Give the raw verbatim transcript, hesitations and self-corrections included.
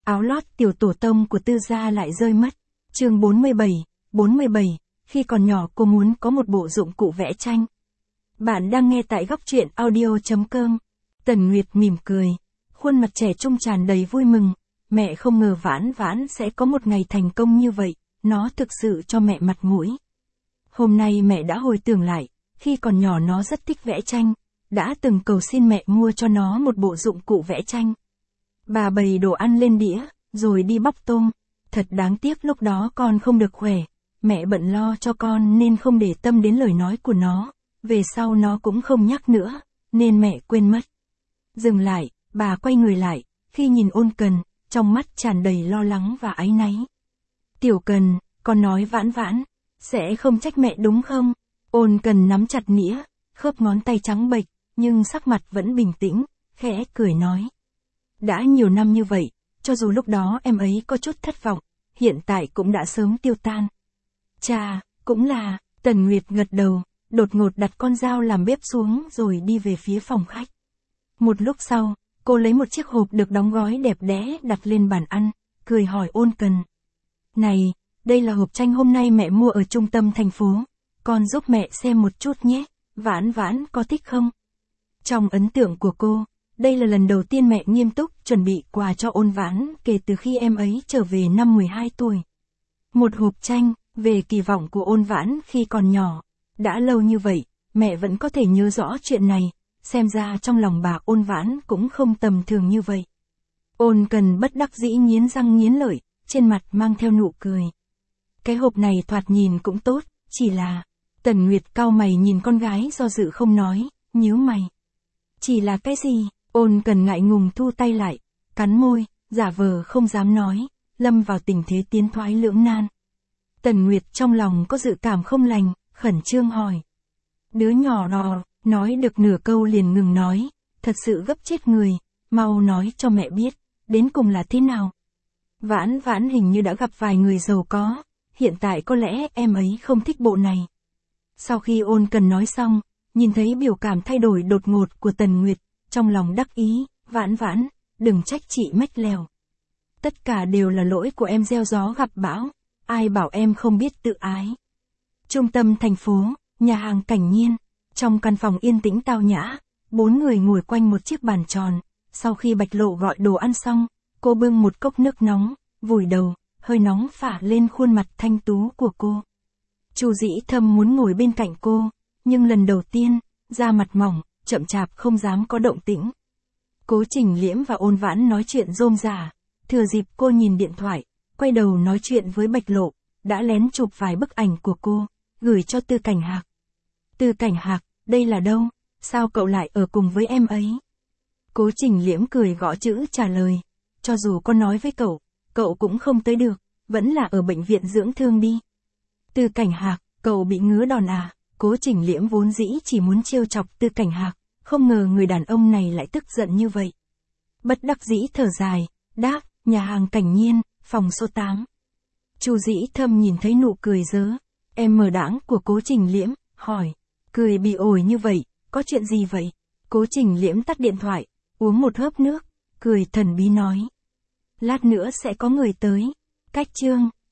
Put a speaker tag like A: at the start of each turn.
A: áo lót tiểu tổ tông của Tư gia lại rơi mất. Chương bốn mươi bảy, bốn mươi bảy, khi còn nhỏ cô muốn có một bộ dụng cụ vẽ tranh. Bạn đang nghe tại góc truyện audio chấm com. Tần Nguyệt mỉm cười, khuôn mặt trẻ trung tràn đầy vui mừng. Mẹ không ngờ Vãn Vãn sẽ có một ngày thành công như vậy, nó thực sự cho mẹ mặt mũi. Hôm nay mẹ đã hồi tưởng lại, khi còn nhỏ nó rất thích vẽ tranh, đã từng cầu xin mẹ mua cho nó một bộ dụng cụ vẽ tranh. Bà bày đồ ăn lên đĩa, rồi đi bóc tôm. Thật đáng tiếc lúc đó con không được khỏe, mẹ bận lo cho con nên không để tâm đến lời nói của nó, về sau nó cũng không nhắc nữa, nên mẹ quên mất. Dừng lại, bà quay người lại, khi nhìn Ôn Cần, trong mắt tràn đầy lo lắng và áy náy. Tiểu Cần, con nói Vãn Vãn, sẽ không trách mẹ đúng không? Ôn Cần nắm chặt nĩa, khớp ngón tay trắng bệch, nhưng sắc mặt vẫn bình tĩnh, khẽ cười nói. Đã nhiều năm như vậy, cho dù lúc đó em ấy có chút thất vọng, hiện tại cũng đã sớm tiêu tan. Chà, cũng là, Tần Nguyệt gật đầu, đột ngột đặt con dao làm bếp xuống rồi đi về phía phòng khách. Một lúc sau, cô lấy một chiếc hộp được đóng gói đẹp đẽ đặt lên bàn ăn, cười hỏi Ôn Cần. Này, đây là hộp tranh hôm nay mẹ mua ở trung tâm thành phố, con giúp mẹ xem một chút nhé, Vãn Vãn có thích không? Trong ấn tượng của cô, đây là lần đầu tiên mẹ nghiêm túc chuẩn bị quà cho Ôn Vãn kể từ khi em ấy trở về năm mười hai tuổi. Một hộp tranh, về kỳ vọng của Ôn Vãn khi còn nhỏ. Đã lâu như vậy, mẹ vẫn có thể nhớ rõ chuyện này, xem ra trong lòng bà Ôn Vãn cũng không tầm thường như vậy. Ôn Cần bất đắc dĩ nghiến răng nghiến lợi, trên mặt mang theo nụ cười. Cái hộp này thoạt nhìn cũng tốt, chỉ là... Tần Nguyệt cau mày nhìn con gái do dự không nói, nhíu mày. Chỉ là cái gì? Ôn Cần ngại ngùng thu tay lại, cắn môi, giả vờ không dám nói, lâm vào tình thế tiến thoái lưỡng nan. Tần Nguyệt trong lòng có dự cảm không lành, khẩn trương hỏi. Đứa nhỏ nọ, nói được nửa câu liền ngừng nói, thật sự gấp chết người, mau nói cho mẹ biết, đến cùng là thế nào. Vãn Vãn hình như đã gặp vài người giàu có, hiện tại có lẽ em ấy không thích bộ này. Sau khi Ôn Cần nói xong, nhìn thấy biểu cảm thay đổi đột ngột của Tần Nguyệt, trong lòng đắc ý, Vãn Vãn, đừng trách chị mách lèo. Tất cả đều là lỗi của em gieo gió gặp bão, ai bảo em không biết tự ái. Trung tâm thành phố, nhà hàng Cảnh Nhiên, trong căn phòng yên tĩnh tao nhã, bốn người ngồi quanh một chiếc bàn tròn, sau khi Bạch Lộ gọi đồ ăn xong, cô bưng một cốc nước nóng, vùi đầu, hơi nóng phả lên khuôn mặt thanh tú của cô. Chu Dĩ Thâm muốn ngồi bên cạnh cô, nhưng lần đầu tiên, da mặt mỏng, chậm chạp không dám có động tĩnh. Cố Trình Liễm và Ôn Vãn nói chuyện rôm rả, thừa dịp cô nhìn điện thoại, quay đầu nói chuyện với Bạch Lộ, đã lén chụp vài bức ảnh của cô, gửi cho Tư Cảnh Hạc. Tư Cảnh Hạc, đây là đâu? Sao cậu lại ở cùng với em ấy? Cố Trình Liễm cười gõ chữ trả lời, cho dù con nói với cậu, cậu cũng không tới được, vẫn là ở bệnh viện dưỡng thương đi. Tư Cảnh Hạc, cậu bị ngứa đòn à? Cố Trình Liễm vốn dĩ chỉ muốn trêu chọc Tư Cảnh Hạc, không ngờ người đàn ông này lại tức giận như vậy. Bất đắc dĩ thở dài, đáp, nhà hàng Cảnh Nhiên, phòng số tám. Chu Dĩ Thâm nhìn thấy nụ cười dớ, em mờ đãng của Cố Trình Liễm, hỏi, cười bị ổi như vậy, có chuyện gì vậy? Cố Trình Liễm tắt điện thoại, uống một hớp nước, cười thần bí nói. Lát nữa sẽ có người tới. Cách chương.